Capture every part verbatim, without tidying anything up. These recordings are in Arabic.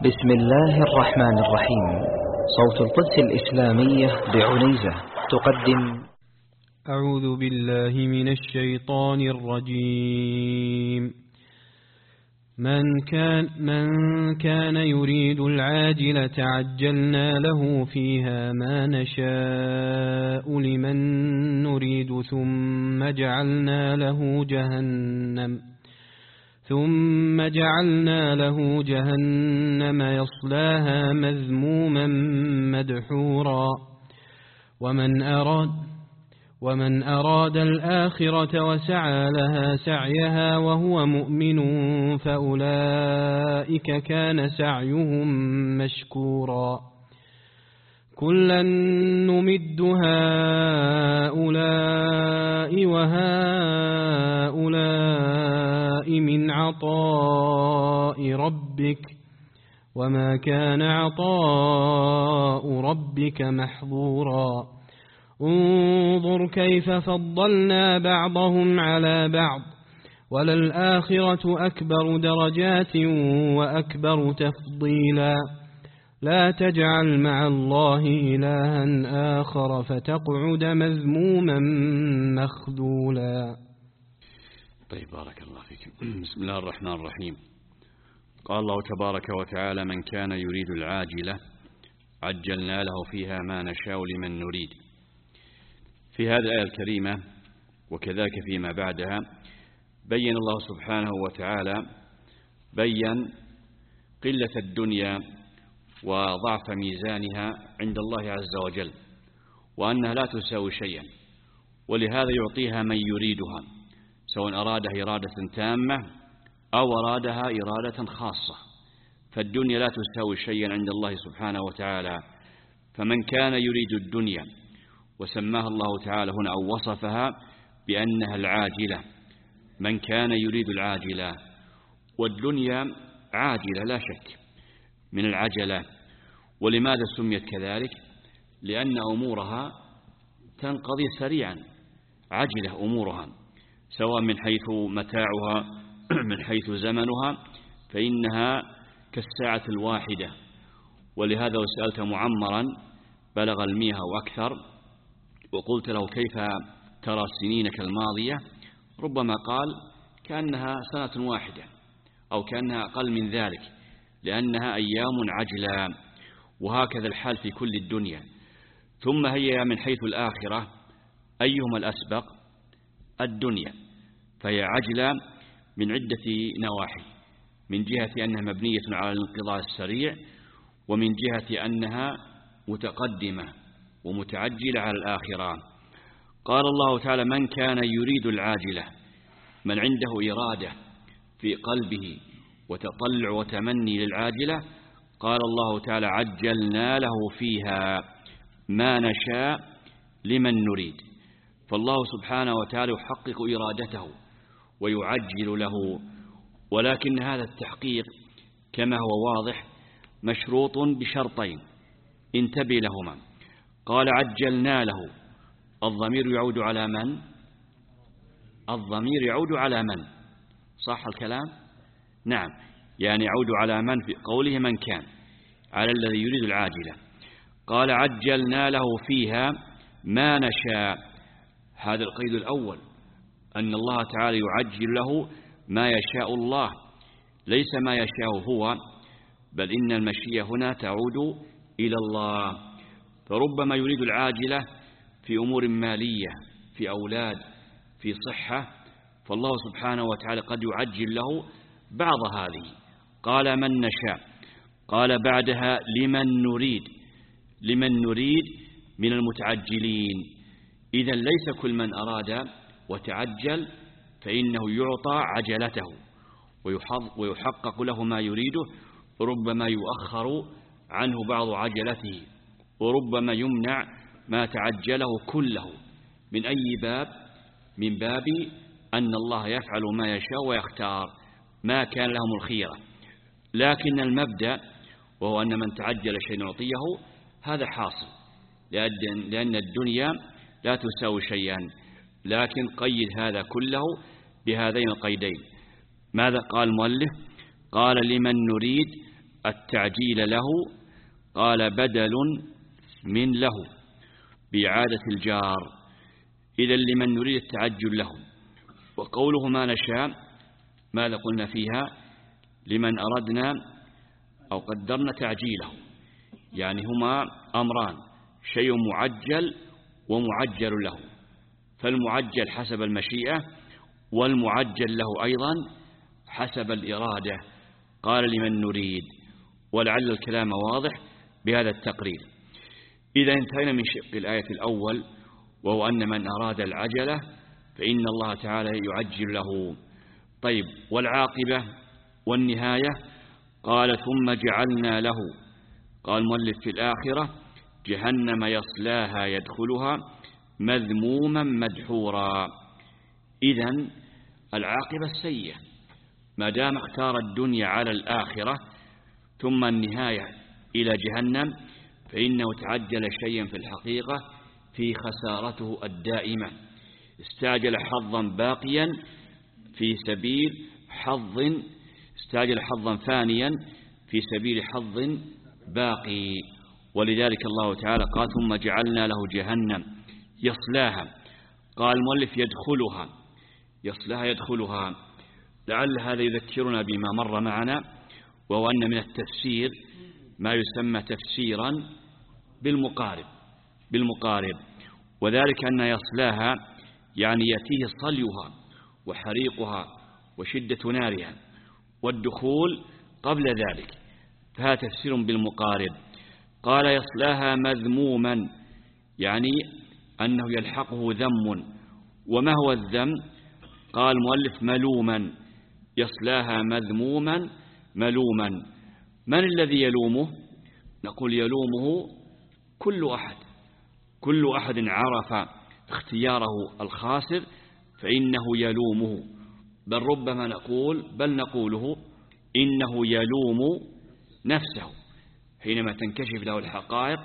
بسم الله الرحمن الرحيم. صوت القدس الإسلامية بعنيزة تقدم. أعوذ بالله من الشيطان الرجيم. من كان, من كان يريد العاجلة عجلنا له فيها ما نشاء لمن نريد ثم جعلنا له جهنم ثم جعلنا له جهنم يصلاها مذموما مدحورا. ومن أراد ومن أراد الآخرة وسعى لها سعيها وهو مؤمن فأولئك كان سعيهم مشكورا. كلا نمد هؤلاء وهؤلاء من عطاء ربك وما كان عطاء ربك محظورا. انظر كيف فضلنا بعضهم على بعض وللآخرة أكبر درجات وأكبر تفضيلا. لا تجعل مع الله إلها آخر فتقعد مذموما مخذولا. طيب، بارك الله فيكم. بسم الله الرحمن الرحيم. قال الله تبارك وتعالى: من كان يريد العاجلة عجلنا له فيها ما نشاء لمن نريد. في هذه الآية الكريمة وكذلك فيما بعدها بين الله سبحانه وتعالى بين قلة الدنيا وضعف ميزانها عند الله عز وجل، وأنها لا تساوي شيئا، ولهذا يعطيها من يريدها، سواء أرادها إرادة تامة أو أرادها إرادة خاصة. فالدنيا لا تساوي شيئا عند الله سبحانه وتعالى. فمن كان يريد الدنيا، وسماها الله تعالى هنا أو وصفها بأنها العاجلة، من كان يريد العاجلة، والدنيا عاجلة لا شك من العجلة. ولماذا سميت كذلك؟ لأن أمورها تنقضي سريعا، عجلة أمورها، سواء من حيث متاعها من حيث زمنها، فإنها كالساعة الواحدة. ولهذا وسألت معمرا بلغ المئة وأكثر وقلت له: كيف ترى سنينك الماضية؟ ربما قال: كأنها سنة واحدة أو كأنها أقل من ذلك، لأنها أيام عجلة. وهكذا الحال في كل الدنيا. ثم هي من حيث الآخرة أيهما الأسبق؟ الدنيا، فهي عجلة من عدة نواحي، من جهة أنها مبنية على الانقضاء السريع، ومن جهة أنها متقدمة ومتعجلة على الآخرة. قال الله تعالى: من كان يريد العاجلة، من عنده إرادة في قلبه وتطلع وتمني للعاجلة، قال الله تعالى: عجلنا له فيها ما نشاء لمن نريد. فالله سبحانه وتعالى يحقق إرادته ويعجل له، ولكن هذا التحقيق كما هو واضح مشروط بشرطين، انتبه لهما. قال: عجلنا له، الضمير يعود على من؟ الضمير يعود على من؟ صح الكلام؟ نعم، يعني يعود على من في قوله من كان، على الذي يريد العاجلة. قال: عجلنا له فيها ما نشاء. هذا القيد الأول، أن الله تعالى يعجل له ما يشاء الله، ليس ما يشاء هو، بل إن المشيئة هنا تعود إلى الله. فربما يريد العاجلة في أمور مالية، في أولاد، في صحة، فالله سبحانه وتعالى قد يعجل له بعض هذه. قال: من نشاء. قال بعدها: لمن نريد. لمن نريد من المتعجلين. إذن ليس كل من أراد وتعجل فإنه يعطى عجلته ويحقق له ما يريده، ربما يؤخر عنه بعض عجلته، وربما يمنع ما تعجله كله. من أي باب؟ من باب أن الله يفعل ما يشاء ويختار، ما كان لهم الخيرة. لكن المبدأ وهو أن من تعجل شيء نعطيه، هذا حاصل، لأن الدنيا لا تساوي شيئا. لكن قيد هذا كله بهذين القيدين. ماذا قال المؤلف؟ قال: لمن نريد التعجيل له قال بدل من له بإعادة الجار، إذا لمن نريد التعجل له. وقوله ما نشاء ماذا قلنا فيها؟ لمن أردنا أو قدرنا تعجيله، يعني هما أمران، شيء معجل ومعجل له، فالمعجل حسب المشيئة والمعجل له أيضا حسب الإرادة. قال لمن نريد، ولعل الكلام واضح بهذا التقرير. إذا انتهينا من شق الآية الأول، وهو أن من أراد العجلة فإن الله تعالى يعجل له. طيب، والعاقبة والنهاية؟ قال ثم جعلنا له، قال المؤلف في الآخرة جهنم يصلاها يدخلها مذموما مدحورا. إذن العاقبة السيئة ما دام اختار الدنيا على الآخرة ثم النهاية إلى جهنم، فإنه تعجل شيئا في الحقيقة في خسارته الدائمة، استعجل حظا باقيا في سبيل حظ استعجل حظا فانيا في سبيل حظ باقي. ولذلك الله تعالى قال ثم جعلنا له جهنم يصلاها، قال المؤلف يدخلها، يصلاها يدخلها، لعل هذا يذكرنا بما مر معنا، وهو أن من التفسير ما يسمى تفسيرا بالمقارب بالمقارب وذلك أن يصلاها يعني يأتيه صليها وحريقها وشدة نارها، والدخول قبل ذلك، فهذا تفسير بالمقارب. قال يصلاها مذموما يعني أنه يلحقه ذم. وما هو الذم؟ قال المؤلف ملوما، يصلاها مذموما ملوما. من الذي يلومه؟ نقول يلومه كل أحد، كل أحد عرف اختياره الخاسر فإنه يلومه، بل ربما نقول بل نقوله إنه يلوم نفسه حينما تنكشف له الحقائق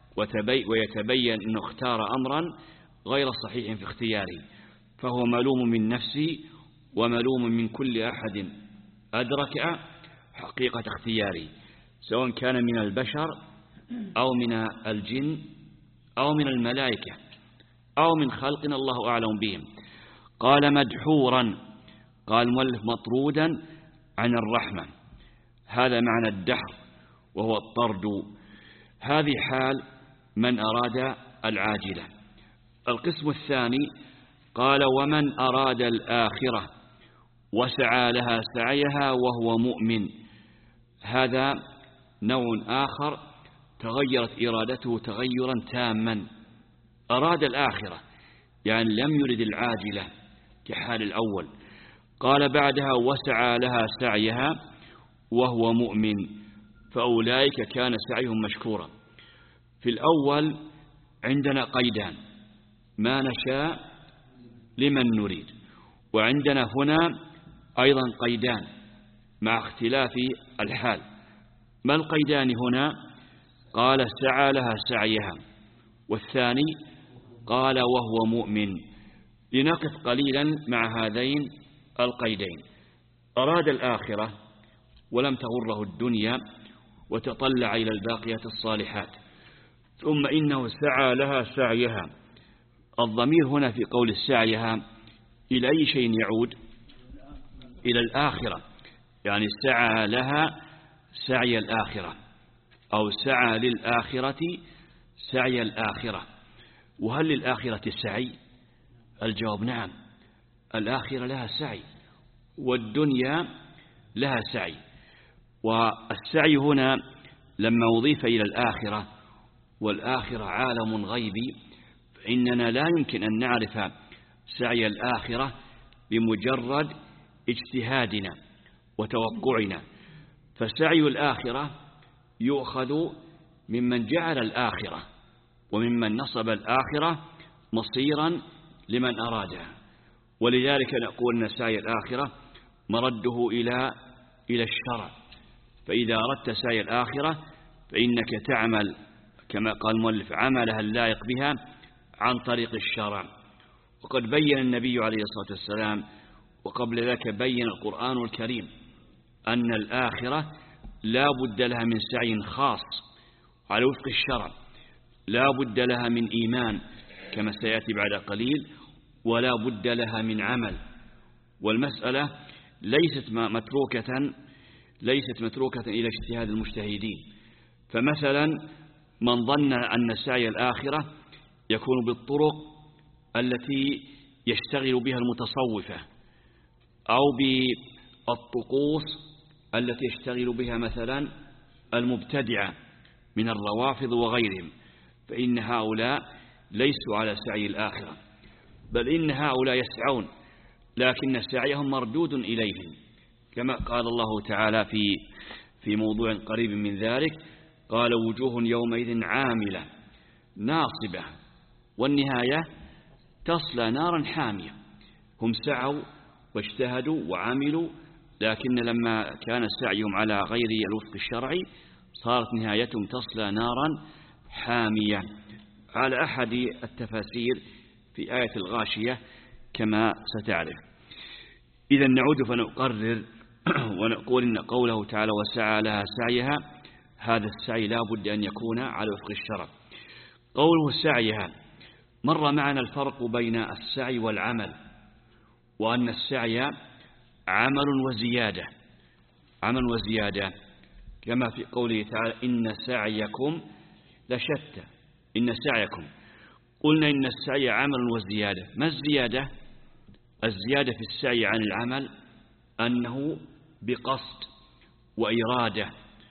ويتبين أنه اختار أمرا غير صحيح في اختياره، فهو ملوم من نفسه وملوم من كل أحد أدرك حقيقة اختياره، سواء كان من البشر أو من الجن أو من الملائكة أو من خلقنا الله أعلم بهم. قال مدحورا، قال المؤلف مطرودا عن الرحمة، هذا معنى الدحر وهو الطرد. هذه حال من أراد العاجلة. القسم الثاني قال ومن أراد الآخرة وسعى لها سعيها وهو مؤمن، هذا نوع آخر تغيرت إرادته تغيرا تاما، أراد الآخرة يعني لم يرد العاجلة كحال الأول. قال بعدها وسعى لها سعيها وهو مؤمن، فأولئك كان سعيهم مشكورا. في الأول عندنا قيدان، ما نشاء لمن نريد، وعندنا هنا أيضا قيدان مع اختلاف الحال. ما القيدان هنا؟ قال سعى لها سعيها، والثاني قال وهو مؤمن. لنقف قليلا مع هذين القيدين. أراد الآخرة ولم تغره الدنيا وتطلع إلى الباقيات الصالحات، ثم إنه سعى لها سعيها. الضمير هنا في قول سعيها إلى أي شيء يعود؟ إلى الآخرة، يعني سعى لها سعي الآخرة أو سعى للآخرة سعي الآخرة. وهل للآخرة سعي؟ الجواب نعم، الآخرة لها سعي والدنيا لها سعي. والسعي هنا لما أضيف إلى الآخرة، والآخرة عالم غيبي، فإننا لا يمكن أن نعرف سعي الآخرة بمجرد اجتهادنا وتوقعنا، فسعي الآخرة يؤخذ ممن جعل الآخرة وممن نصب الآخرة مصيرا لمن أرادها. ولذلك نقول أن سعي الآخرة مرده إلى إلى الشرع، فإذا أردت سعي الآخرة فإنك تعمل كما قال المؤلف عملها اللائق بها عن طريق الشرع. وقد بين النبي عليه الصلاة والسلام وقبل ذلك بين القرآن الكريم أن الآخرة لا بد لها من سعي خاص على وفق الشرع، لا بد لها من إيمان كما سيأتي بعد قليل، ولا بد لها من عمل. والمسألة ليست متروكة ليست متروكة إلى اجتهاد المجتهدين. فمثلا من ظن أن سعي الآخرة يكون بالطرق التي يشتغل بها المتصوفة أو بالطقوس التي يشتغل بها مثلا المبتدعة من الروافض وغيرهم، فإن هؤلاء ليسوا على سعي الآخرة، بل إن هؤلاء يسعون لكن سعيهم مردود إليهم، كما قال الله تعالى في في موضوع قريب من ذلك: قال وجوه يومئذ عاملة ناصبة والنهاية تصلى نارا حامية. هم سعوا واجتهدوا وعملوا، لكن لما كان سعيهم على غير الوفق الشرعي صارت نهايتهم تصلى نارا حامية، على أحد التفاسير في آية الغاشية كما ستعرف. إذا نعود فنقرر ونقول إن قوله تعالى وسعى لها سعيها، هذا السعي لا بد أن يكون على وفق الشرع. قوله سعيها، مر معنا الفرق بين السعي والعمل، وأن السعي عمل وزيادة عمل وزيادة كما في قوله تعالى إن سعيكم لشتى. إن سعيكم، قلنا إن السعي عمل وزيادة. ما الزيادة؟ الزيادة في السعي عن العمل أنه بقصد وإرادة،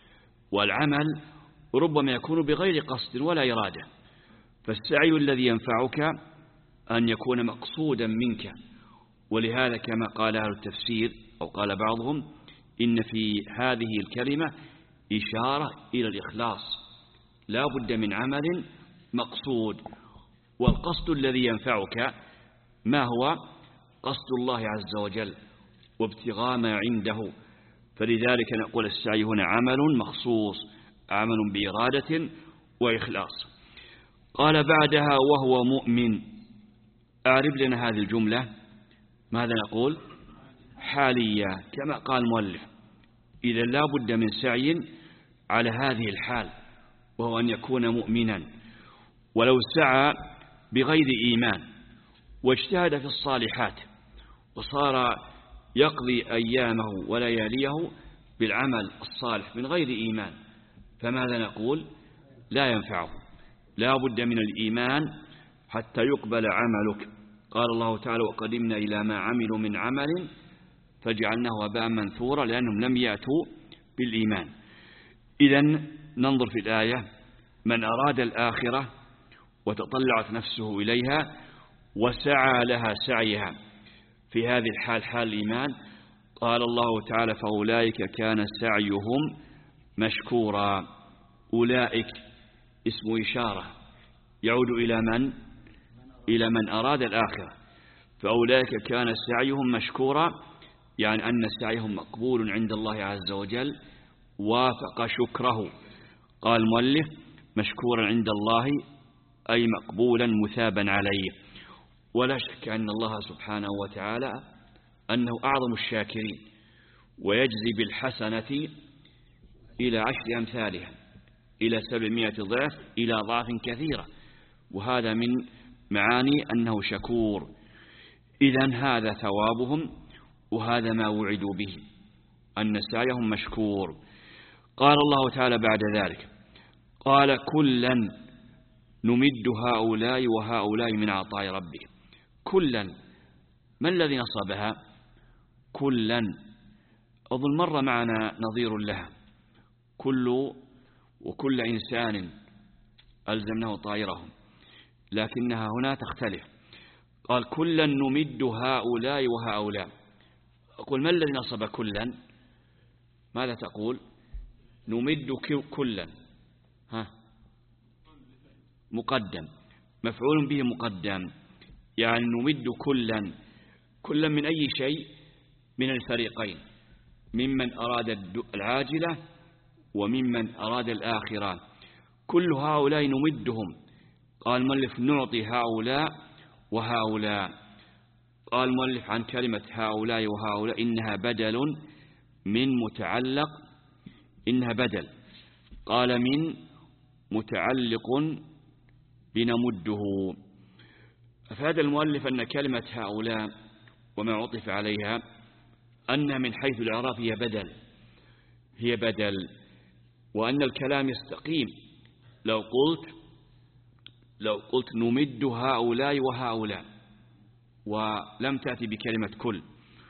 والعمل ربما يكون بغير قصد ولا إرادة. فالسعي الذي ينفعك أن يكون مقصودا منك، ولهذا كما قال أهل التفسير أو قال بعضهم إن في هذه الكلمة إشارة إلى الإخلاص، لا بد من عمل مقصود. والقصد الذي ينفعك ما هو؟ قصد الله عز وجل وابتغاء ما عنده. فلذلك نقول السعي هنا عمل مخصوص، عمل بإرادة وإخلاص. قال بعدها وهو مؤمن. أعرب لنا هذه الجملة، ماذا نقول؟ حالية كما قال المؤلف. إذا لا بد من سعي على هذه الحال، وهو أن يكون مؤمنا. ولو سعى بغير إيمان واجتهد في الصالحات وصار يقضي أيامه ولياليه بالعمل الصالح من غير إيمان، فماذا نقول؟ لا ينفعه. لا بد من الإيمان حتى يقبل عملك. قال الله تعالى وقدمنا إلى ما عملوا من عمل فجعلناه هباء منثورا، لأنهم لم يأتوا بالإيمان. إذن ننظر في الآية: من أراد الآخرة وتطلعت نفسه إليها وسعى لها سعيها، في هذه الحال حال الإيمان. قال الله تعالى فأولئك كان سعيهم مشكورا. أولئك اسم إشارة يعود إلى من؟ إلى من أراد الآخرة. فأولئك كان سعيهم مشكورا، يعني أن سعيهم مقبول عند الله عز وجل، وافق شكره. قال المؤلف مشكورا عند الله أي مقبولا مثابا عليه. ولا شك أن الله سبحانه وتعالى أنه أعظم الشاكرين، ويجزي بالحسنة إلى عشر أمثالها إلى سبعمائة ضعف إلى ضعف كثيرة، وهذا من معاني أنه شكور. إذن هذا ثوابهم، وهذا ما وعدوا به، أن سعيهم مشكور. قال الله تعالى بعد ذلك: قال كلا نمد هؤلاء وهؤلاء من عطاء ربهم. كلا، ما الذي نصبها؟ كلا أظن مر معنا نظير لها، كل وكل إنسان ألزمناه طائره، لكنها هنا تختلف. قال كلا نمد هؤلاء وهؤلاء. أقول ما الذي نصب كلا؟ ماذا تقول؟ نمد كلا، ها مقدم، مفعول به مقدم، يعني نمد كلا. كلا من أي شيء؟ من الفريقين، ممن أراد العاجلة وممن أراد الآخرة. كل هؤلاء نمدهم. قال المؤلف نعطي هؤلاء وهؤلاء. قال المؤلف عن كلمة هؤلاء وهؤلاء إنها بدل من متعلق إنها بدل. قال من متعلق بنمده. أفاد المؤلف أن كلمة هؤلاء وما عطف عليها أن من حيث الإعراب هي بدل هي بدل وأن الكلام يستقيم لو قلت لو قلت نمد هؤلاء وهؤلاء ولم تأتي بكلمة كل.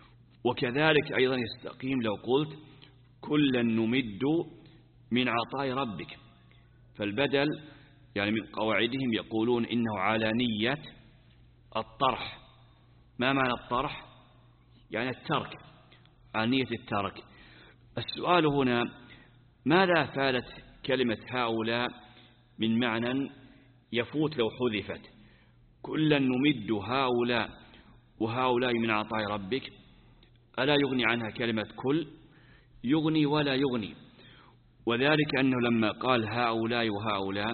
وكذلك أيضا يستقيم لو قلت كلا نمد من عطاء ربك. فالبدل يعني من قواعدهم يقولون إنه على نية الطرح. ما معنى الطرح؟ يعني الترك، على نية الترك. السؤال هنا ماذا فادت كلمة هؤلاء من معنى يفوت لو حذفت؟ كلا نمد هؤلاء وهؤلاء من عطاء ربك، ألا يغني عنها كلمة كل؟ يغني ولا يغني. وذلك أنه لما قال هؤلاء وهؤلاء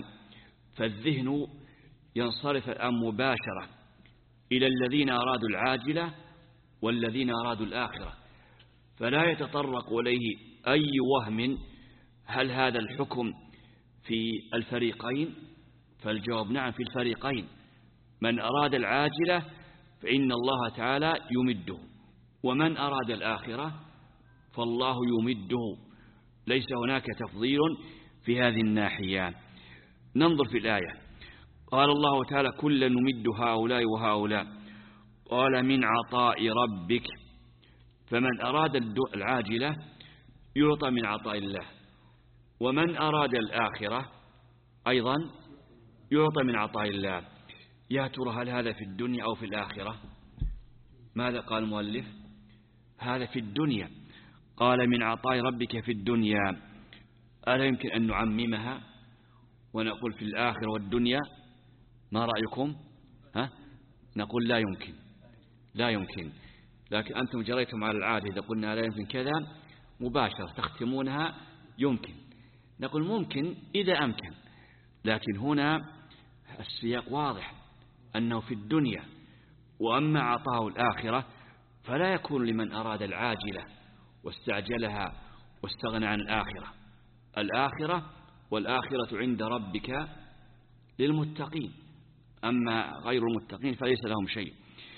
فالذهن ينصرف الآن مباشرة إلى الذين أرادوا العاجلة والذين أرادوا الآخرة، فلا يتطرق إليه أي وهم هل هذا الحكم في الفريقين؟ فالجواب نعم في الفريقين. من أراد العاجلة فإن الله تعالى يمده، ومن أراد الآخرة فالله يمده. ليس هناك تفضيل في هذه الناحية. ننظر في الآية. قال الله تعالى كلا نمد هؤلاء وهؤلاء. قال من عطاء ربك. فمن أراد العاجلة يعطى من عطاء الله، ومن أراد الآخرة أيضا يعطى من عطاء الله. يا ترى هل هذا في الدنيا أو في الآخرة؟ ماذا قال المؤلف؟ هذا في الدنيا. قال من عطاء ربك في الدنيا. ألا يمكن أن نعممها ونقول في الآخرة والدنيا؟ ما رأيكم؟ ها؟ نقول لا يمكن لا يمكن. لكن أنتم جريتم على العادة، إذا قلنا لا يمكن كذا مباشرة تختمونها يمكن. نقول ممكن إذا أمكن، لكن هنا السياق واضح أنه في الدنيا. وأما عطاء الآخرة فلا يكون لمن أراد العاجلة واستعجلها واستغنى عن الآخرة. الآخرة والآخرة عند ربك للمتقين، أما غير المتقين فليس لهم شيء.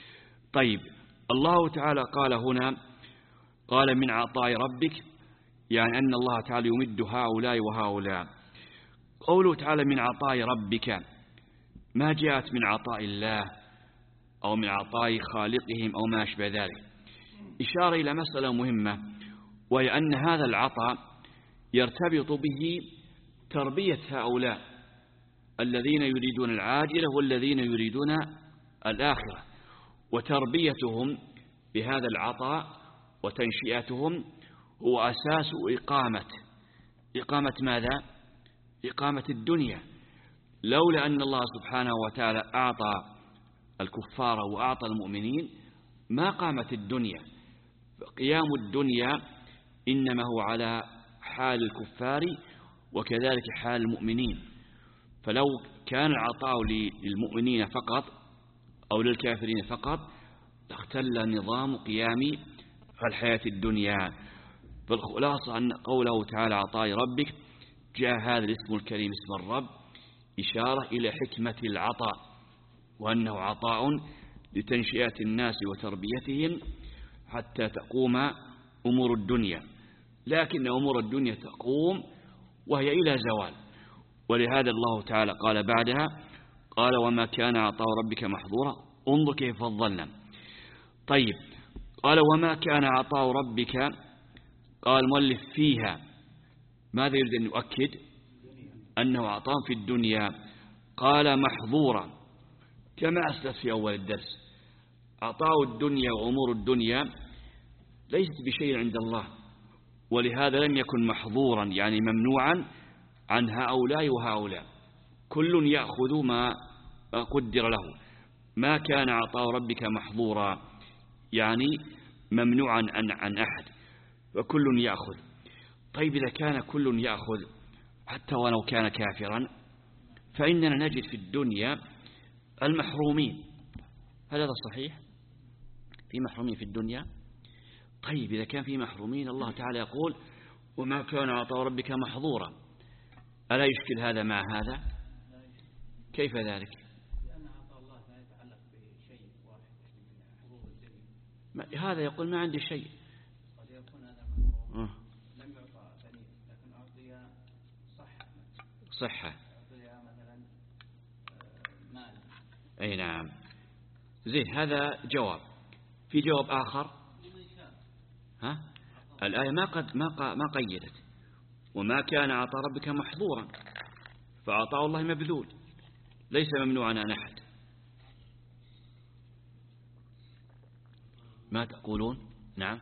طيب الله تعالى قال هنا قال من عطاء ربك، يعني أن الله تعالى يمد هؤلاء وهؤلاء. قوله تعالى من عطاء ربك ما جاءت من عطاء الله أو من عطاء خالقهم أو ما أشبه ذلك. إشارة إلى مسألة مهمة، وهي أن هذا العطاء يرتبط به تربية هؤلاء الذين يريدون العاجلة والذين يريدون الآخرة، وتربيتهم بهذا العطاء وتنشئتهم هو أساس إقامة إقامة ماذا؟ إقامة الدنيا. لولا أن الله سبحانه وتعالى أعطى الكفار وأعطى المؤمنين ما قامت الدنيا. قيام الدنيا إنما هو على حال الكفار وكذلك حال المؤمنين. فلو كان العطاء للمؤمنين فقط أو للكافرين فقط لاختل نظام قيام الحياة الدنيا. فالخلاصة أن قوله تعالى عطاء ربك جاء هذا الاسم الكريم اسم الرب إشارة إلى حكمة العطاء، وأنه عطاء لتنشئة الناس وتربيتهم حتى تقوم أمور الدنيا. لكن أمور الدنيا تقوم وهي إلى زوال. ولهذا الله تعالى قال بعدها قال وما كان عطاء ربك محظورا. انظر كيف فضلنا. طيب قال وما كان عطاء ربك، قال المؤلف فيها. ماذا يريد أن يؤكد؟ أنه عطاء في الدنيا. قال محظورا كما أسلف في أول الدرس. عطاء الدنيا وأمور الدنيا ليست بشيء عند الله، ولهذا لم يكن محظورا يعني ممنوعا عن هؤلاء وهؤلاء. كل يأخذ ما قدر له. ما كان عطاء ربك محظورا يعني ممنوعا عن, عن أحد، فكل يأخذ. طيب إذا كان كل يأخذ حتى ولو كان كافرا فإننا نجد في الدنيا المحرومين. هل هذا صحيح؟ في محرومين في الدنيا؟ طيب إذا كان في محرومين الله تعالى يقول وما كان عطاء ربك محظورا. ألا يشكل هذا مع هذا؟ كيف ذلك؟ لأن عطاء الله لا يتعلق بشيء واحد من حظوظ الدنيا. هذا يقول ما عندي شيء. قد يكون هذا محظور أه. لم يعطى غني لكن أعطي صحة صحة أعطي مثلا مال. أي نعم. زين، هذا جواب. في جواب آخر. ها؟ الآية ما قد ما ما قيدت وما كان عطاء ربك محظورا، فعطاء الله مبذول ليس ممنوعا عن أحد. ما تقولون؟ نعم،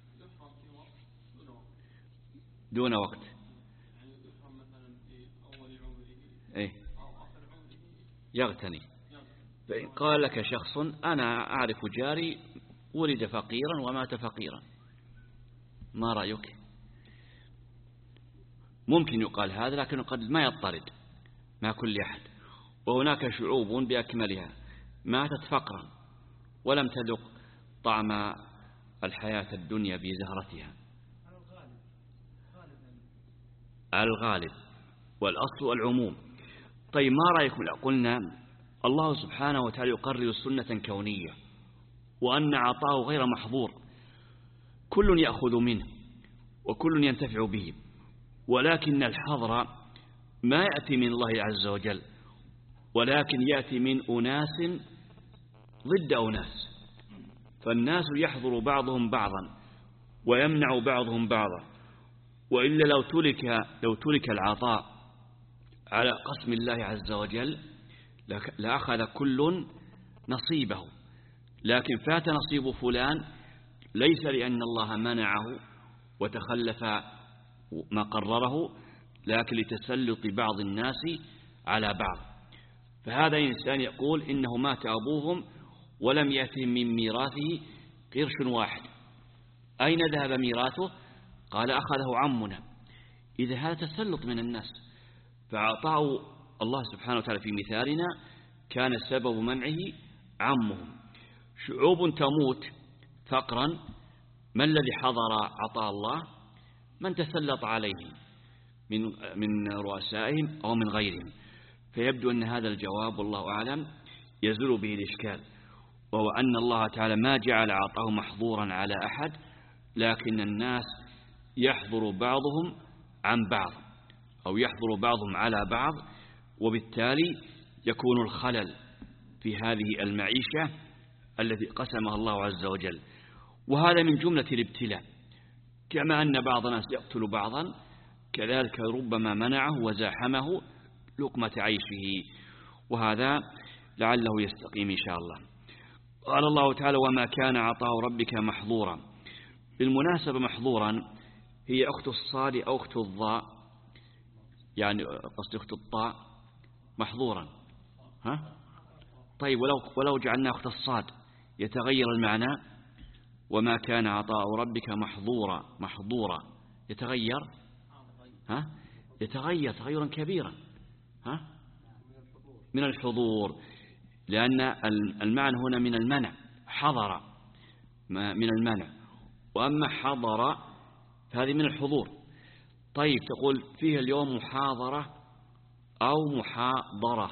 دون وقت. إيه؟ يغتني. فإن قال لك شخص أنا أعرف جاري ولد فقيرا ومات فقيرا، ما رأيك؟ ممكن يقال هذا، لكن قد ما يضطرد مع كل أحد. وهناك شعوب بأكملها ماتت فقرا ولم تذق طعم الحياة الدنيا بزهرتها. الغالب والأصل العموم. طيب ما رأيكم لو قلنا الله سبحانه وتعالى يقرر سنة كونية وأن عطاءه غير محظور، كل يأخذ منه وكل ينتفع به، ولكن الحظر ما يأتي من الله عز وجل، ولكن يأتي من أناس ضد أناس، فالناس يحظر بعضهم بعضا ويمنع بعضهم بعضا. وإلا لو ترك لو ترك العطاء على قسم الله عز وجل لأخذ كل نصيبه، لكن فات نصيب فلان ليس لأن الله منعه وتخلف ما قرره، لكن لتسلط بعض الناس على بعض. فهذا إنسان يقول إنه مات أبوهم ولم يأتهم من ميراثه قرش واحد، أين ذهب ميراثه؟ قال أخذه عمنا. إذا هذا تسلط من الناس، فعطاه الله سبحانه وتعالى في مثالنا كان سبب منعه عمهم. شعوب تموت فقرا، ما الذي حضر عطاء الله؟ من تسلط عليهم من من رؤسائهم أو من غيرهم. فيبدو أن هذا الجواب والله أعلم يزول به الإشكال، وهو أن الله تعالى ما جعل عطاءه محظورا على أحد، لكن الناس يحضر بعضهم عن بعض أو يحضر بعضهم على بعض، وبالتالي يكون الخلل في هذه المعيشة التي قسمها الله عز وجل. وهذا من جملة الابتلاء، كما أن بعض الناس يقتل بعضا كذلك ربما منعه وزاحمه لقمة عيشه، وهذا لعله يستقيم إن شاء الله. قال الله تعالى وما كان عطاء ربك محظورا. بالمناسبة محظورا هي أخت الصاد أو أخت الضاء، يعني قصد أخت الطاء محظورا. ها؟ طيب ولو, ولو جعلنا أخت الصاد يتغير المعنى. وما كان عطاء ربك محظورا محظورا يتغير. ها؟ يتغير تغيرا كبيرا. ها؟ من الحضور، لأن المعنى هنا من المنع، حضر من المنع، وأما حضر فهذه من الحضور. طيب تقول فيه اليوم محاضرة أو محاضرة،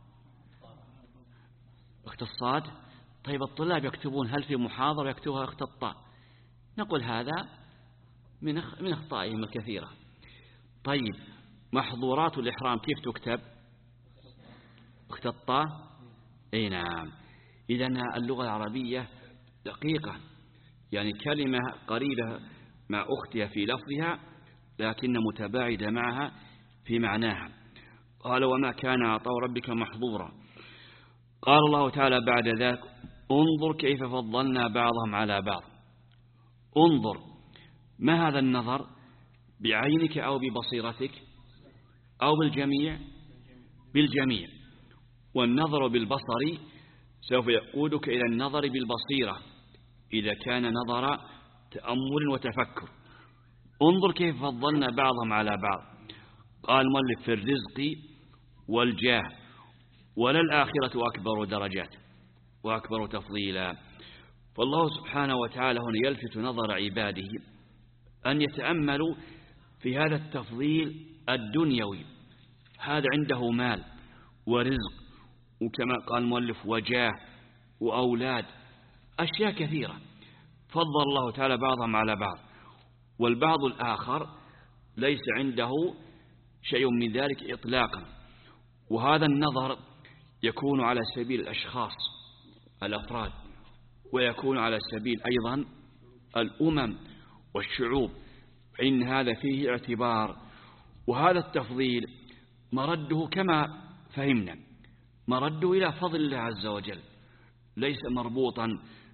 أخت الصاد. طيب الطلاب يكتبون هل في محاضرة يكتبها أخت الطاء، نقول هذا من من أخطائهم الكثيرة. طيب محظورات الإحرام كيف تكتب؟ أخت الطاء. أي نعم. إذن اللغة العربية دقيقة، يعني كلمة قريبة مع أختها في لفظها لكن متباعدة معها في معناها. قال وما كان عطاء ربك محظورا. قال الله تعالى بعد ذلك انظر كيف فضلنا بعضهم على بعض. انظر، ما هذا النظر؟ بعينك أو ببصيرتك أو بالجميع؟ بالجميع. والنظر بالبصر سوف يقودك إلى النظر بالبصيرة إذا كان نظر تأمل وتفكر. انظر كيف فضلنا بعضهم على بعض. قال المؤلف في الرزق والجاه، وللآخرة أكبر درجات وأكبر تفضيلا. فالله سبحانه وتعالى هنا يلفت نظر عباده أن يتأملوا في هذا التفضيل الدنيوي، هذا عنده مال ورزق، وكما قال المؤلف وجاه وأولاد، أشياء كثيرة فضل الله تعالى بعضهم على بعض، والبعض الآخر ليس عنده شيء من ذلك إطلاقا. وهذا النظر يكون على سبيل الأشخاص الأفراد، ويكون على سبيل أيضا الأمم والشعوب، إن هذا فيه اعتبار. وهذا التفضيل مرده كما فهمنا مرده إلى فضل الله عز وجل، ليس مربوطا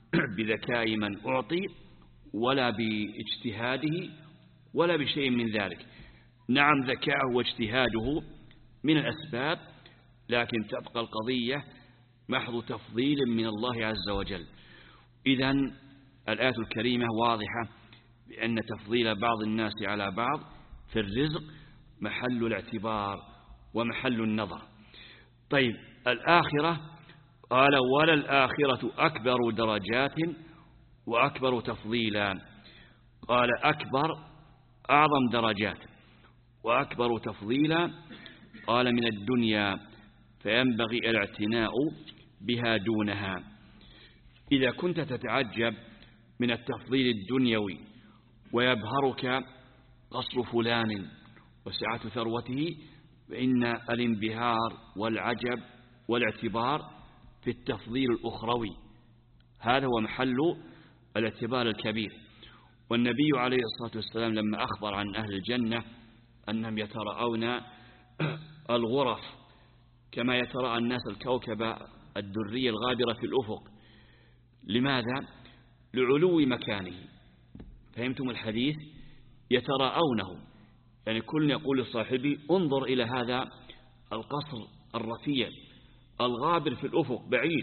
بذكاء من أعطي ولا باجتهاده ولا بشيء من ذلك. نعم ذكاءه واجتهاده من الأسباب، لكن تبقى القضية محض تفضيل من الله عز وجل. إذن الآية الكريمة واضحة بأن تفضيل بعض الناس على بعض في الرزق محل الاعتبار ومحل النظر. طيب الآخرة، قال ولا الآخرة أكبر درجات وأكبر تفضيلا. قال أكبر أعظم درجات وأكبر تفضيلا، قال من الدنيا فينبغي الاعتناء بها دونها. إذا كنت تتعجب من التفضيل الدنيوي ويبهرك قصر فلان وسعة ثروته، فإن الانبهار والعجب والاعتبار في التفضيل الأخروي، هذا هو محل الاعتبار الكبير. والنبي عليه الصلاة والسلام لما أخبر عن أهل الجنة أنهم يترأون الغرف كما يترأى الناس الكوكب الدري الغابرة في الأفق. لماذا؟ لعلو مكانه. فهمتم الحديث؟ يتراءونه، يعني كل يقول لصاحبه انظر إلى هذا القصر الرفيع الغابر في الأفق بعيد،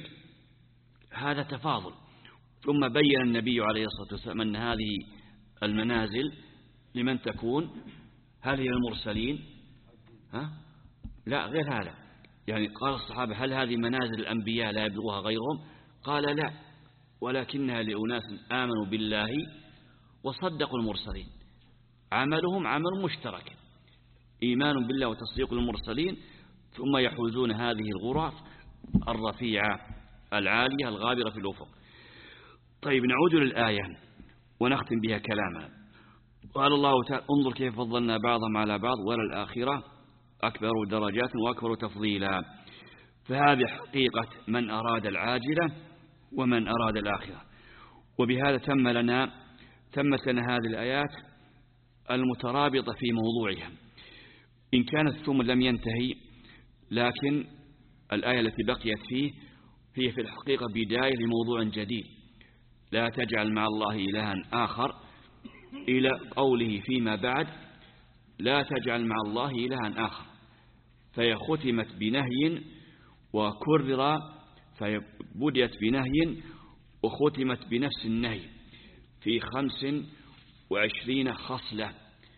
هذا تفاضل. ثم بين النبي عليه الصلاة والسلام أن هذه المنازل لمن تكون؟ هل هي المرسلين؟ ها؟ لا، غير هذا. يعني قال الصحابة هل هذه منازل الأنبياء لا يبلغها غيرهم؟ قال لا، ولكنها لأناس آمنوا بالله وصدقوا المرسلين، عملهم عمل مشترك، إيمان بالله وتصديق المرسلين، ثم يحوزون هذه الغرف الرفيعة العالية الغابرة في الأفق. طيب نعود للآية ونختم بها كلامنا. قال الله تعالى انظر كيف فضلنا بعضهم على بعض وللآخرة أكبر درجات وأكبر تفضيلا. فهذه حقيقة من أراد العاجلة ومن أراد الآخرة. وبهذا تم لنا تمت لنا هذه الآيات المترابطة في موضوعها، إن كانت ثم لم ينتهي، لكن الآية التي بقيت فيه هي في الحقيقة بداية لموضوع جديد، لا تجعل مع الله إلها آخر، إلى قوله فيما بعد لا تجعل مع الله إلها آخر، فهي ختمت بنهي وكرر، فبديت بنهي وختمت بنفس النهي في خمس وعشرين خصلة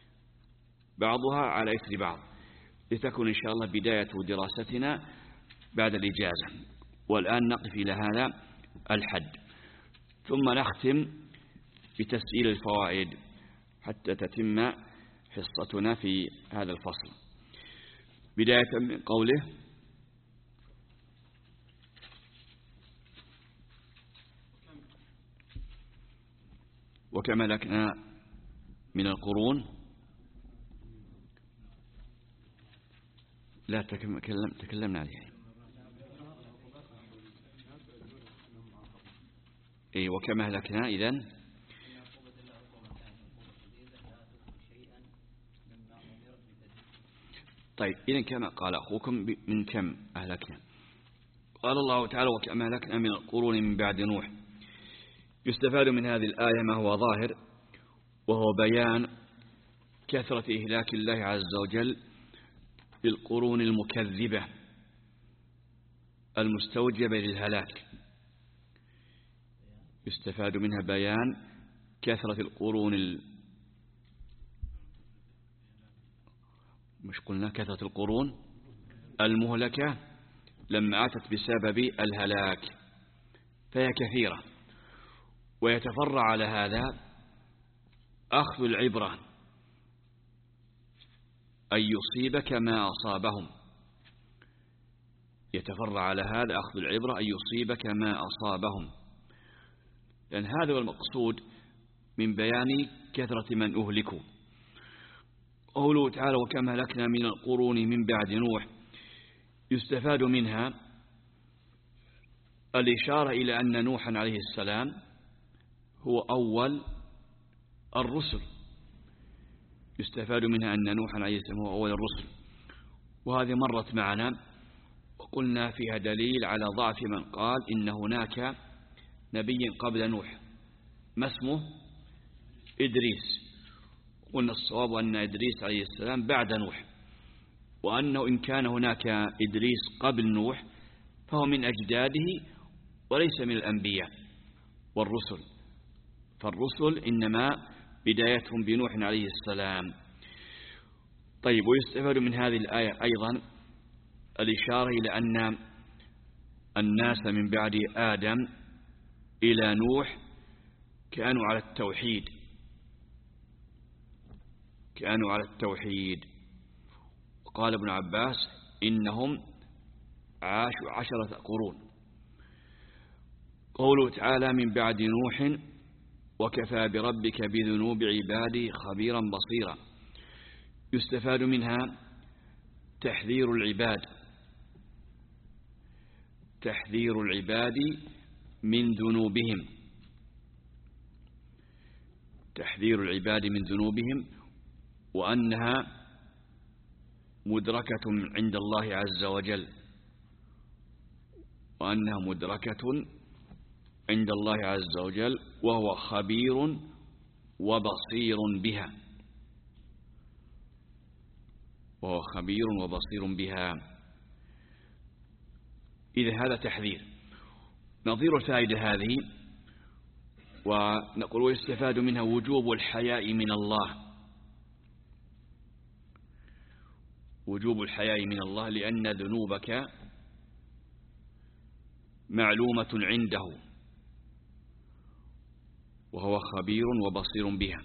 بعضها على إثر بعض، لتكون إن شاء الله بداية دراستنا بعد الإجازة. والآن نقف إلى هذا الحد، ثم نختم بتسجيل الفوائد حتى تتم حصتنا في هذا الفصل. بداية من قوله وكما لكنا من القرون، لا تكلم تكلمنا عليه، إيه وكما هلكنا إذن طيب إذن كما قال أخوكم من كم أهلكنا. قال الله تعالى وكما هلكنا من القرون من بعد نوح. يستفاد من هذه الآية ما هو ظاهر، وهو بيان كثرة إهلاك الله عز وجل للقرون المكذبة المستوجبة للهلاك. يستفاد منها بيان كثرة القرون ال... مش قلنا كثرة القرون المهلكة لما أتت بسبب الهلاك، فهي كثيرة. ويتفرع على هذا أخذ العبرة أن يصيبك ما أصابهم. يتفرع على هذا أخذ العبرة أن يصيبك ما أصابهم، لأن هذا هو المقصود من بيان كثرة من أهلكوا. قوله تعالى وكم هلكنا من القرون من بعد نوح، يستفاد منها الإشارة إلى أن نوحا عليه السلام هو أول الرسل. يستفاد منها أن نوحا عليه السلام هو أول الرسل، وهذه مرت معنا وقلنا فيها دليل على ضعف من قال إن هناك نبي قبل نوح ما اسمه إدريس. قلنا الصواب أن إدريس عليه السلام بعد نوح، وأنه إن كان هناك إدريس قبل نوح فهو من أجداده وليس من الأنبياء والرسل، فالرسل إنما بدايتهم بنوح عليه السلام. طيب، ويستفاد من هذه الآية أيضا الإشارة إلى أن الناس من بعد آدم إلى نوح كانوا على التوحيد كانوا على التوحيد قال ابن عباس إنهم عاشوا عشرة قرون. قوله تعالى من بعد نوح وكفى بربك بذنوب عباده خبيرا بصيرا، يستفاد منها تحذير العباد تحذير العباد من ذنوبهم تحذير العباد من ذنوبهم وأنها مدركة عند الله عز وجل وأنها مدركة عند الله عز وجل وهو خبير وبصير بها وهو خبير وبصير بها. إذا هذا تحذير. نظير الفائدة هذه ونقول ويستفاد منها وجوب الحياء من الله وجوب الحياء من الله لأن ذنوبك معلومة عنده وهو خبير وبصير بها.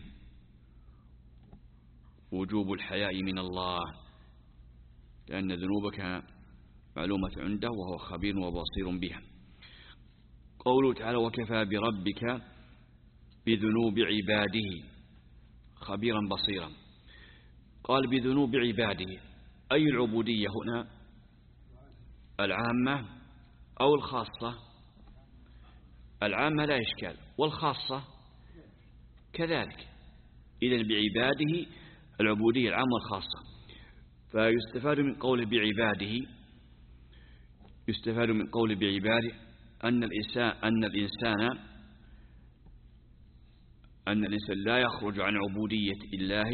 وجوب الحياء من الله لأن ذنوبك معلومة عنده وهو خبير وبصير بها. قوله تعالى وكفى بربك بذنوب عباده خبيرا بصيرا. قال بذنوب عباده، أي العبودية هنا؟ العامة أو الخاصة؟ العامة لا إشكال، والخاصة كذلك. إذن بعباده العبودية العامة والخاصة. فيستفاد من قوله بعباده يستفاد من قوله بعباده أن الإنسان أن الإنسان أن الإنسان لا يخرج عن عبودية الله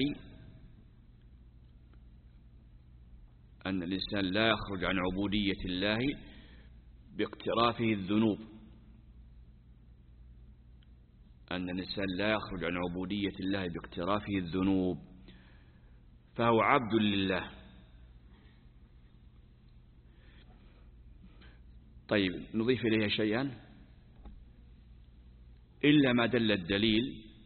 أن الإنسان لا يخرج عن عبودية الله باقترافه الذنوب أن الإنسان لا يخرج عن عبودية الله باقترافه الذنوب، فهو عبد لله. طيب، نضيف إليها شيئا إلا ما دل الدليل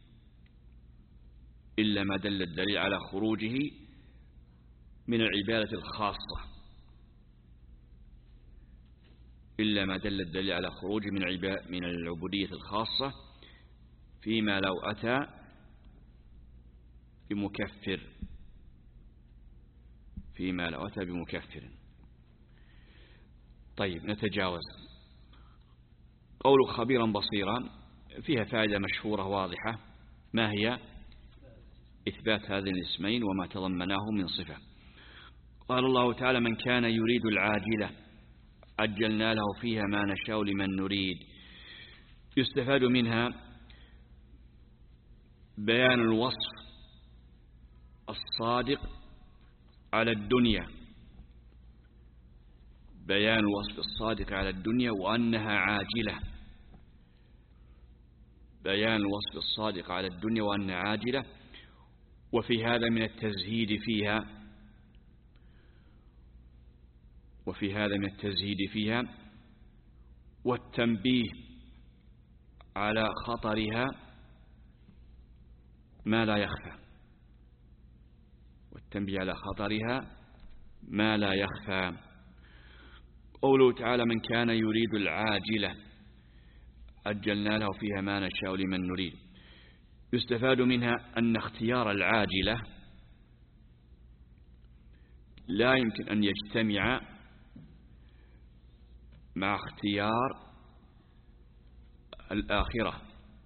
إلا ما دل الدليل على خروجه من العبادة الخاصة إلا ما دل الدليل على خروجه من من العبودية الخاصة فيما لو أتى بمكفر فيما لو أتى بمكفر. طيب، نتجاوز. قول خبيرا بصيرا فيها فائدة مشهورة واضحة، ما هي؟ إثبات هذين الاسمين وما تضمناه من صفة. قال الله تعالى من كان يريد العاجلة عجلنا له فيها ما نشاء لمن نريد. يستفاد منها بيان الوصف الصادق على الدنيا بيان الوصف الصادق على الدنيا وأنها عاجلة بيان الوصف الصادق على الدنيا وأنها عاجلة. وفي هذا من التزهيد فيها وفي هذا من التزهيد فيها والتنبيه على خطرها ما لا يخفى والتنبيه على خطرها ما لا يخفى. قوله تعالى من كان يريد العاجلة عجلنا له فيها ما نشاء لمن نريد. يستفاد منها أن اختيار العاجلة لا يمكن أن يجتمع مع اختيار الآخرة،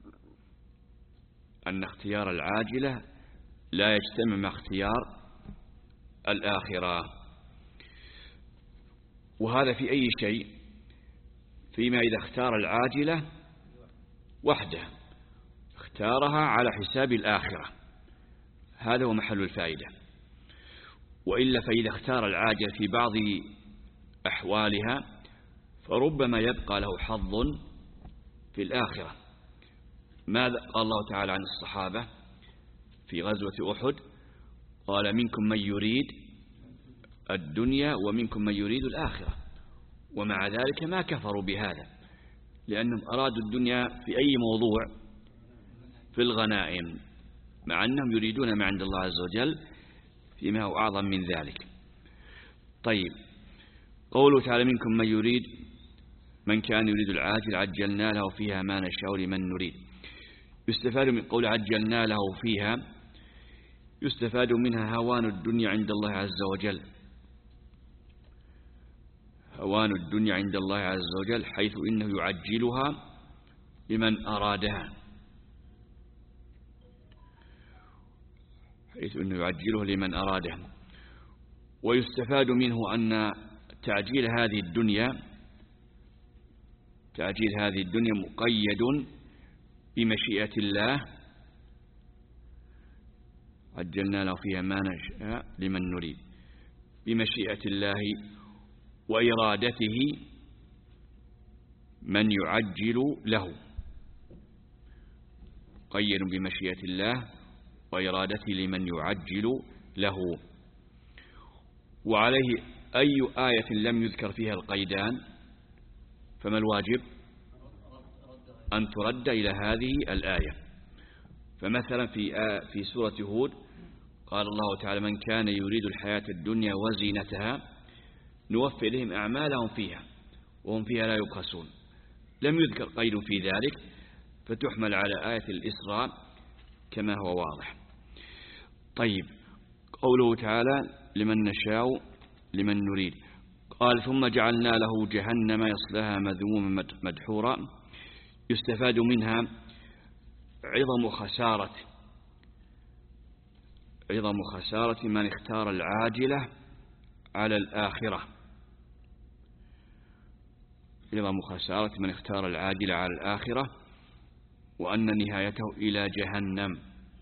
أن اختيار العاجلة لا يجتمع مع اختيار الآخرة. وهذا في أي شيء، فيما إذا اختار العاجلة وحده اختارها على حساب الآخرة، هذا هو محل الفائدة. وإلا فإذا اختار العاجلة في بعض أحوالها فربما يبقى له حظ في الآخرة. ماذا قال الله تعالى عن الصحابة في غزوة أحد؟ قال منكم من يريد الدنيا ومنكم من يريد الآخرة، ومع ذلك ما كفروا بهذا، لأنهم أرادوا الدنيا في أي موضوع؟ في الغنائم، مع أنهم يريدون ما عند الله عز وجل فيما هو أعظم من ذلك. طيب، قوله تعالى منكم من يريد من كان يريد العاجل عجلنا له فيها ما نشاء لمن نريد. يستفاد من قول عجلنا له فيها، يستفاد منها هوان الدنيا عند الله عز وجل، هوان الدنيا عند الله عز وجل، حيث إنه يعجلها لمن أرادها، حيث إنه يعجله لمن أرادها. ويستفاد منه أن تعجيل هذه الدنيا تعجيل هذه الدنيا مقيد بمشيئة الله، عجلنا له فيها ما نشاء لمن نريد، بمشيئة الله وإرادته من يعجل له، قيد بمشيئة الله وإرادته لمن يعجل له. وعليه أي آية لم يذكر فيها القيدان فما الواجب؟ أن ترد إلى هذه الآية. فمثلا في في سورة هود قال الله تعالى من كان يريد الحياة الدنيا وزينتها نوفي إليهم أعمالهم فيها وهم فيها لا يبخسون، لم يذكر قيد في ذلك، فتحمل على آية الإسراء كما هو واضح. طيب، قوله تعالى لمن نشاء لمن نريد، قال ثم جعلنا له جهنم يصلها مذموما مدحورا. يستفاد منها عظم خسارة عظم خسارة من اختار العاجلة على الآخرة، عظم خسارة من اختار العاجلة على الآخرة، وأن نهايته إلى جهنم،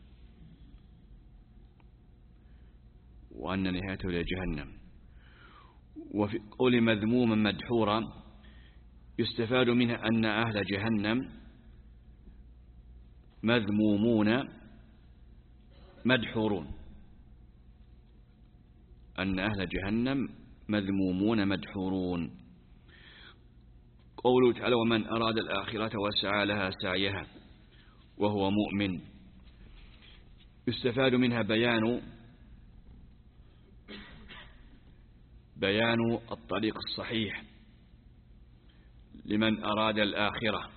وأن نهايته إلى جهنم. وفي قول مذموما مدحورا يستفاد منها أن أهل جهنم مذمومون مدحورون، أن أهل جهنم مذمومون مدحورون. قوله تعالى ومن أراد الآخرة وسعى لها سعيها وهو مؤمن. يستفاد منها بيان بيان الطريق الصحيح لمن أراد الآخرة.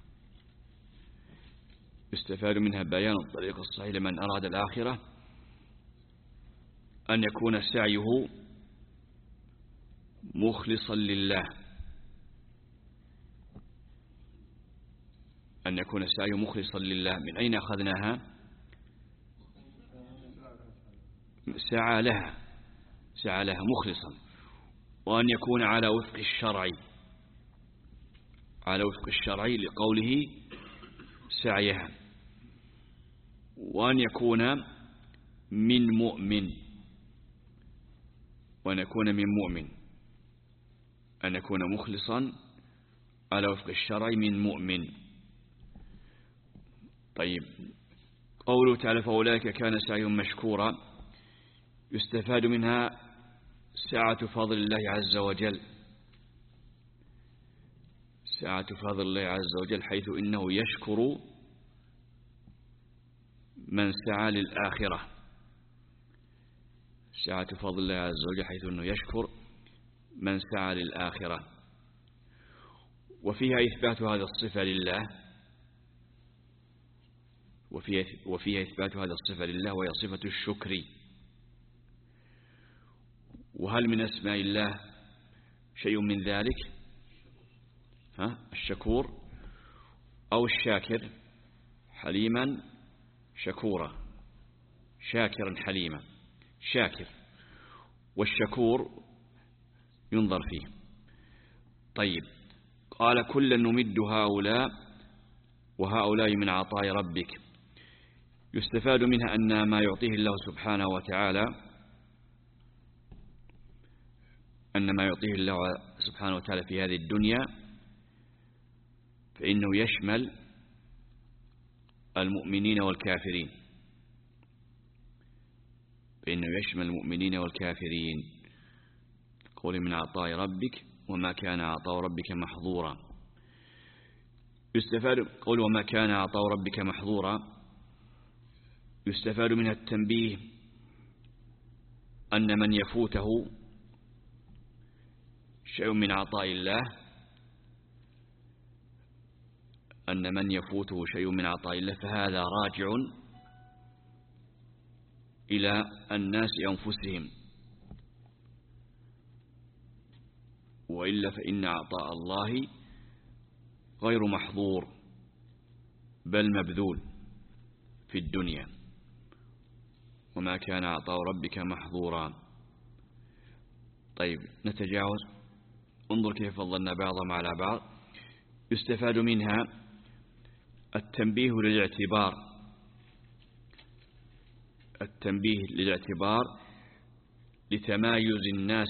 يستفاد منها بيان الطريق الصحيح لمن أراد الآخرة، أن يكون سعيه مخلصا لله، أن يكون سعيه مخلصا لله. من أين أخذناها؟ سعى لها سعى لها مخلصا. وأن يكون على وفق الشرع، على وفق الشرع لقوله سعيها. وأن يكون من مؤمن، وأن يكون من مؤمن، أن يكون مخلصا على وفق الشرع من مؤمن. طيب، قوله تعالى فأولئك كان سعيهم مشكورا. يستفاد منها سعة فضل الله عز وجل، سعة فضل الله عز وجل، حيث إنه يشكر من سعى للآخرة، سعة فضل الله عز وجل حيث أنه يشكر من سعى للآخرة، وفيها إثبات هذا الصفة لله، وفيها, وفيها إثبات هذا الصفة لله وهي صفة الشكر. وهل من أسماء الله شيء من ذلك؟ ها؟ الشكور أو الشاكر، حليما شكورا، شاكرا حليما، شاكر والشكور ينظر فيه. طيب، قال كلا نمد هؤلاء وهؤلاء من عطاء ربك. يستفاد منها أن ما يعطيه الله سبحانه وتعالى أن ما يعطيه الله سبحانه وتعالى في هذه الدنيا فإنه يشمل المؤمنين والكافرين، فإنه يشمل المؤمنين والكافرين. قول من عطاء ربك وما كان عطاء ربك محظورا. يستفاد قول وما كان عطاء ربك محظورا، يستفاد منها التنبيه أن من يفوته شيء من عطاء الله أن من يفوته شيء من عطاء الله فهذا راجع إلى الناس أنفسهم، وإلا فإن عطاء الله غير محظور بل مبذول في الدنيا. وما كان عطاء ربك محظورا. طيب، نتجاوز. انظر كيف فضلنا بعضهم على بعض. يستفاد منها التنبيه للاعتبار، التنبيه للاعتبار لتمايز الناس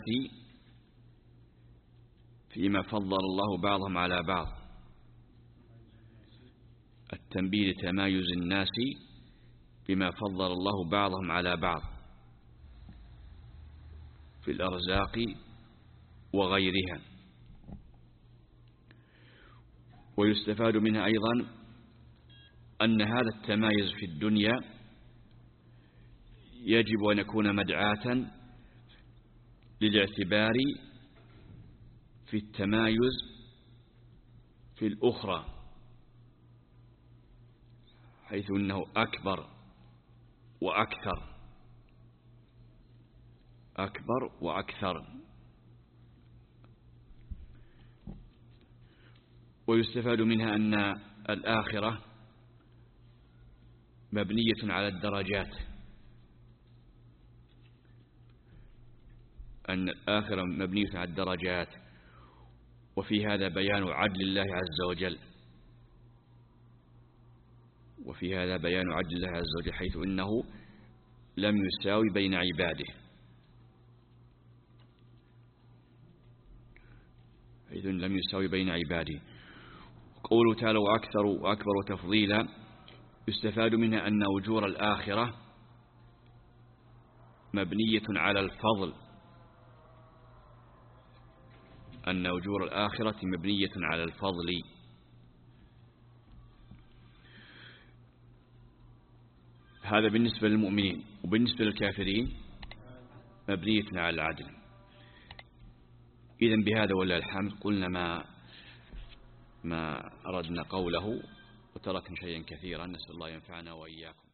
فيما فضل الله بعضهم على بعض، التنبيه لتمايز الناس بما فضل الله بعضهم على بعض في الأرزاق وغيرها. ويستفاد منها أيضا أن هذا التمايز في الدنيا يجب أن يكون مدعاة للاعتبار في التمايز في الأخرى، حيث أنه أكبر وأكثر، أكبر وأكثر. ويستفاد منها أن الآخرة مبنية على الدرجات، أن الآخرة مبنية على الدرجات، وفي هذا بيان عدل الله عز وجل، وفي هذا بيان عدل الله عز وجل حيث إنه لم يساوي بين عباده، حيث لم يساوي بين عباده. قوله تعالى وأكثر وأكبر تفضيلا، يستفاد منها أن أجور الآخرة مبنية على الفضل، أن أجور الآخرة مبنية على الفضل. هذا بالنسبة للمؤمنين. وبالنسبة للكافرين مبنية على العدل. إذن بهذا ولا الحمد قلنا ما ما أردنا قوله، وتركنا شيئا كثيرا. نسأل الله ينفعنا وإياكم.